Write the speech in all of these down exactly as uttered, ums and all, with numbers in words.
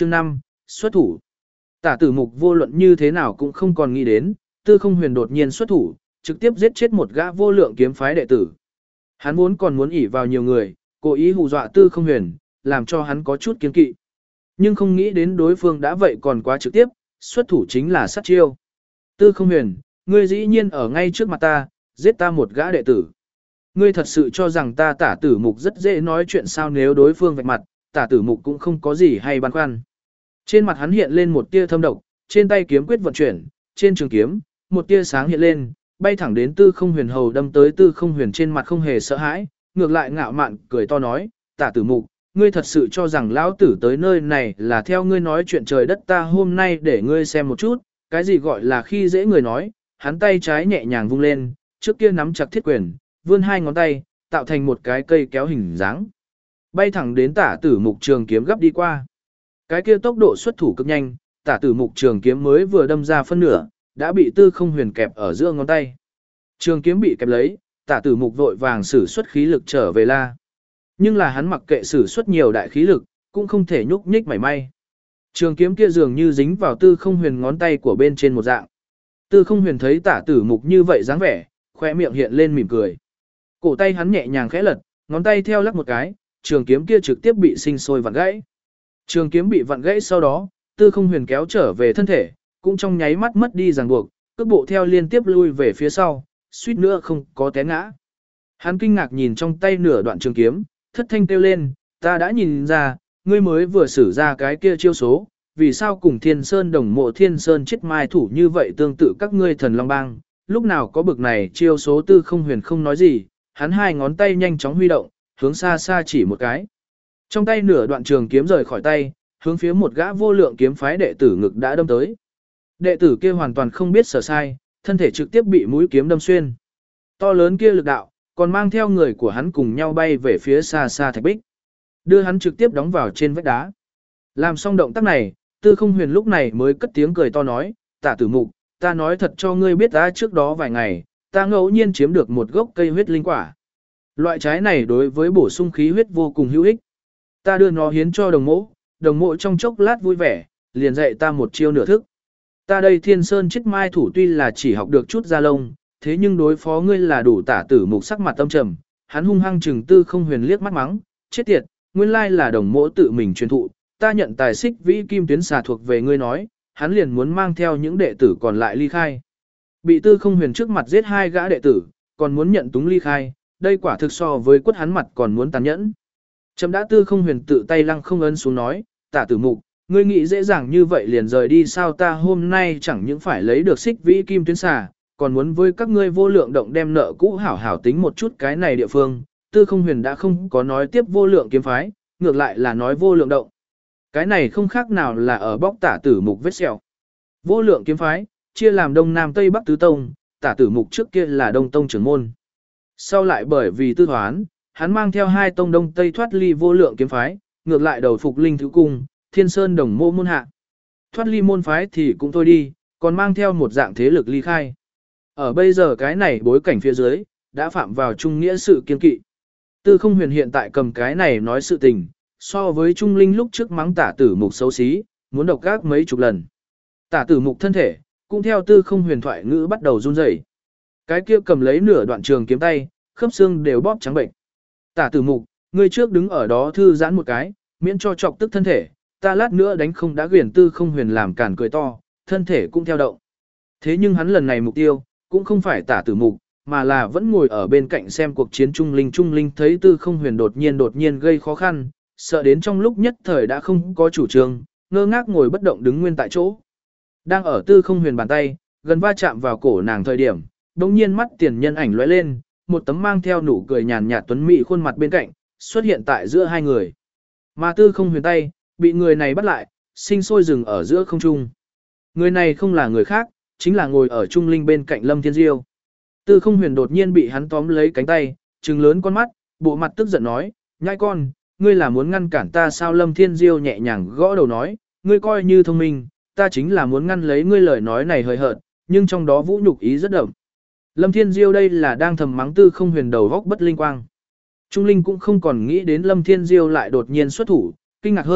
Chương năm, xuất thủ. Tả Tử Mục vô luận như thế nào cũng không còn nghĩ đến, Tư Không Huyền đột nhiên xuất thủ, trực tiếp giết chết một gã vô lượng kiếm phái đệ tử. Hắn vốn còn muốn ỷ vào nhiều người, cố ý hù dọa Tư Không Huyền, làm cho hắn có chút kiêng kỵ. Nhưng không nghĩ đến đối phương đã vậy còn quá trực tiếp, xuất thủ chính là sát chiêu. Tư Không Huyền, ngươi dĩ nhiên ở ngay trước mặt ta, giết ta một gã đệ tử. Ngươi thật sự cho rằng ta Tả Tử Mục rất dễ nói chuyện sao? Nếu đối phương vạch mặt, Tả Tử Mục cũng không có gì hay băn khoăn. Trên mặt hắn hiện lên một tia thâm độc, trên tay kiếm quyết vận chuyển, trên trường kiếm, một tia sáng hiện lên, bay thẳng đến Tư Không Huyền hầu đâm tới. Tư Không Huyền trên mặt không hề sợ hãi, ngược lại ngạo mạn cười to nói, Tả Tử Mục, ngươi thật sự cho rằng lão tử tới nơi này là theo ngươi nói chuyện trời đất? Ta hôm nay để ngươi xem một chút, cái gì gọi là khi dễ người nói. Hắn tay trái nhẹ nhàng vung lên, trước kia nắm chặt thiết quyền, vươn hai ngón tay, tạo thành một cái cây kéo hình dáng, bay thẳng đến Tả Tử Mục trường kiếm gấp đi qua. Cái kia tốc độ xuất thủ cực nhanh, Tả Tử Mục trường kiếm mới vừa đâm ra phân nửa, đã bị Tư Không Huyền kẹp ở giữa ngón tay. Trường kiếm bị kẹp lấy, Tả Tử Mục vội vàng sử xuất khí lực trở về la. Nhưng là hắn mặc kệ sử xuất nhiều đại khí lực, cũng không thể nhúc nhích mảy may. Trường kiếm kia dường như dính vào Tư Không Huyền ngón tay của bên trên một dạng. Tư Không Huyền thấy Tả Tử Mục như vậy dáng vẻ, khoe miệng hiện lên mỉm cười. Cổ tay hắn nhẹ nhàng khẽ lật, ngón tay theo lắc một cái, trường kiếm kia trực tiếp bị sinh sôi vặn gãy. Trường kiếm bị vặn gãy sau đó, Tư Không Huyền kéo trở về thân thể, cũng trong nháy mắt mất đi ràng buộc, cước bộ theo liên tiếp lui về phía sau, suýt nữa không có té ngã. Hắn kinh ngạc nhìn trong tay nửa đoạn trường kiếm, thất thanh kêu lên, ta đã nhìn ra, ngươi mới vừa sử ra cái kia chiêu số, vì sao cùng Thiên Sơn Đồng Mộ Thiên Sơn chết mai thủ như vậy tương tự các ngươi Thần Long Bang, lúc nào có bực này chiêu số? Tư Không Huyền không nói gì, hắn hai ngón tay nhanh chóng huy động, hướng xa xa chỉ một cái. Trong tay nửa đoạn trường kiếm rời khỏi tay, hướng phía một gã vô lượng kiếm phái đệ tử ngực đã đâm tới. Đệ tử kia hoàn toàn không biết sở sai, thân thể trực tiếp bị mũi kiếm đâm xuyên. To lớn kia lực đạo, còn mang theo người của hắn cùng nhau bay về phía xa xa thạch bích, đưa hắn trực tiếp đóng vào trên vách đá. Làm xong động tác này, Tư Không Huyền lúc này mới cất tiếng cười to nói, Tả Tử Mục, ta nói thật cho ngươi biết, ta trước đó vài ngày, ta ngẫu nhiên chiếm được một gốc cây huyết linh quả. Loại trái này đối với bổ sung khí huyết vô cùng hữu ích. Ta đưa nó hiến cho đồng mộ, đồng mộ trong chốc lát vui vẻ, liền dạy ta một chiêu nửa thức. Ta đây Thiên Sơn chết mai thủ tuy là chỉ học được chút da lông, thế nhưng đối phó ngươi là đủ. Tả Tử Mục sắc mặt tâm trầm, hắn hung hăng trừng Tư Không Huyền liếc mắt mắng, chết tiệt, nguyên lai là đồng mộ tự mình truyền thụ, ta nhận tài xích vĩ kim tuyến xà thuộc về ngươi nói, hắn liền muốn mang theo những đệ tử còn lại ly khai. Bị Tư Không Huyền trước mặt giết hai gã đệ tử, còn muốn nhận túng ly khai, đây quả thực so với quất hắn mặt còn muốn tàn nhẫn. Chấm đã. Tư Không Huyền tự tay lăng không ấn xuống nói, Tả Tử Mục, ngươi nghĩ dễ dàng như vậy liền rời đi sao? Ta hôm nay chẳng những phải lấy được xích vĩ kim tuyến xà, còn muốn với các ngươi vô lượng động đem nợ cũ hảo hảo tính một chút. Cái này địa phương, Tư Không Huyền đã không có nói tiếp vô lượng kiếm phái, ngược lại là nói vô lượng động. Cái này không khác nào là ở bóc Tả Tử Mục vết sẹo. Vô lượng kiếm phái chia làm Đông Nam Tây Bắc tứ tông, Tả Tử Mục trước kia là Đông tông trưởng môn. Sau lại bởi vì tư thoán, hắn mang theo hai tông Đông Tây thoát ly vô lượng kiếm phái, ngược lại đầu phục Linh Thứ Cung, Thiên Sơn Đồng Mộ môn hạ. Thoát ly môn phái thì cũng thôi đi, còn mang theo một dạng thế lực ly khai. Ở bây giờ cái này bối cảnh phía dưới, đã phạm vào trung nghĩa sự kiên kỵ. Tư Không Huyền hiện tại cầm cái này nói sự tình, so với Trung Linh lúc trước mắng Tả Tử Mục xấu xí, muốn độc ác mấy chục lần. Tả Tử Mục thân thể, cũng theo Tư Không Huyền thoại ngữ bắt đầu run rẩy. Cái kia cầm lấy nửa đoạn trường kiếm tay, khớp xương đều bóp trắng bệnh. Tả Tử Mục, ngươi trước đứng ở đó thư giãn một cái, miễn cho chọc tức thân thể, ta lát nữa đánh không đã. Quyền Tư Không Huyền làm cản cười to, thân thể cũng theo động. Thế nhưng hắn lần này mục tiêu, cũng không phải Tả Tử Mục, mà là vẫn ngồi ở bên cạnh xem cuộc chiến Trung Linh. Trung Linh thấy Tư Không Huyền đột nhiên đột nhiên gây khó khăn, sợ đến trong lúc nhất thời đã không có chủ trương, ngơ ngác ngồi bất động đứng nguyên tại chỗ. Đang ở Tư Không Huyền bàn tay, gần va chạm vào cổ nàng thời điểm, đột nhiên mắt tiền nhân ảnh lóe lên, một tấm mang theo nụ cười nhàn nhạt tuấn mỹ khuôn mặt bên cạnh, xuất hiện tại giữa hai người. Mà Tư Không Huyền tay, bị người này bắt lại, sinh sôi dừng ở giữa không trung. Người này không là người khác, chính là ngồi ở Trung Linh bên cạnh Lâm Thiên Diêu. Tư Không Huyền đột nhiên bị hắn tóm lấy cánh tay, trừng lớn con mắt, bộ mặt tức giận nói, nhãi con, ngươi là muốn ngăn cản ta sao? Lâm Thiên Diêu nhẹ nhàng gõ đầu nói, ngươi coi như thông minh, ta chính là muốn ngăn lấy ngươi lời nói này hời hợt, nhưng trong đó vũ nhục ý rất đậm. Lâm Thiên Diêu đây là đang thầm mắng Tư Không Huyền đầu góc bất linh quang. Trung Linh cũng không còn nghĩ đến Lâm Thiên Diêu lại đột nhiên xuất thủ, kinh ngạc hơn,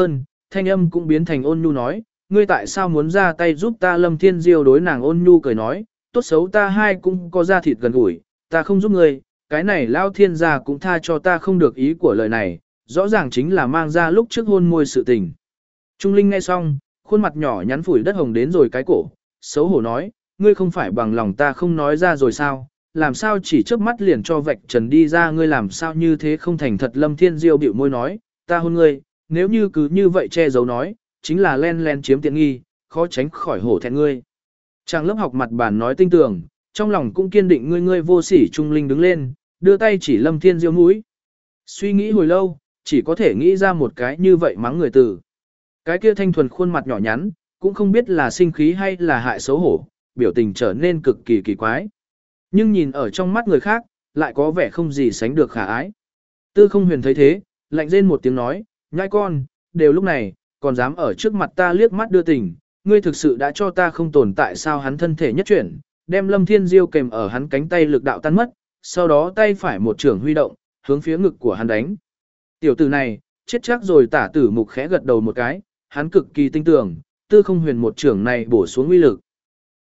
thanh âm cũng biến thành ôn nhu nói, ngươi tại sao muốn ra tay giúp ta? Lâm Thiên Diêu đối nàng ôn nhu cười nói, tốt xấu ta hai cũng có da thịt gần gũi, ta không giúp ngươi, cái này Lao Thiên gia cũng tha cho ta. Không được ý của lời này, rõ ràng chính là mang ra lúc trước hôn môi sự tình. Trung Linh nghe xong, khuôn mặt nhỏ nhắn phủi đất hồng đến rồi cái cổ, xấu hổ nói, ngươi không phải bằng lòng ta không nói ra rồi sao, làm sao chỉ chớp mắt liền cho vạch trần đi ra, ngươi làm sao như thế không thành thật? Lâm Thiên Diêu bĩu môi nói, ta hôn ngươi, nếu như cứ như vậy che giấu nói, chính là len len chiếm tiện nghi, khó tránh khỏi hổ thẹn ngươi. Chàng lớp học mặt bản nói tinh tường, trong lòng cũng kiên định, ngươi ngươi vô sỉ. Trung Linh đứng lên, đưa tay chỉ Lâm Thiên Diêu mũi. Suy nghĩ hồi lâu, chỉ có thể nghĩ ra một cái như vậy mắng người từ. Cái kia thanh thuần khuôn mặt nhỏ nhắn, cũng không biết là sinh khí hay là hại xấu hổ, biểu tình trở nên cực kỳ kỳ quái. Nhưng nhìn ở trong mắt người khác, lại có vẻ không gì sánh được khả ái. Tư Không Huyền thấy thế, lạnh rên một tiếng nói, nhãi con, đều lúc này, còn dám ở trước mặt ta liếc mắt đưa tình, ngươi thực sự đã cho ta không tồn tại sao? Hắn thân thể nhất chuyển, đem Lâm Thiên Diêu kèm ở hắn cánh tay lực đạo tan mất, sau đó tay phải một trường huy động, hướng phía ngực của hắn đánh. Tiểu tử này, chết chắc rồi. Tả Tử Mục khẽ gật đầu một cái, hắn cực kỳ tinh tưởng, Tư Không Huyền một trường này bổ xuống uy lực,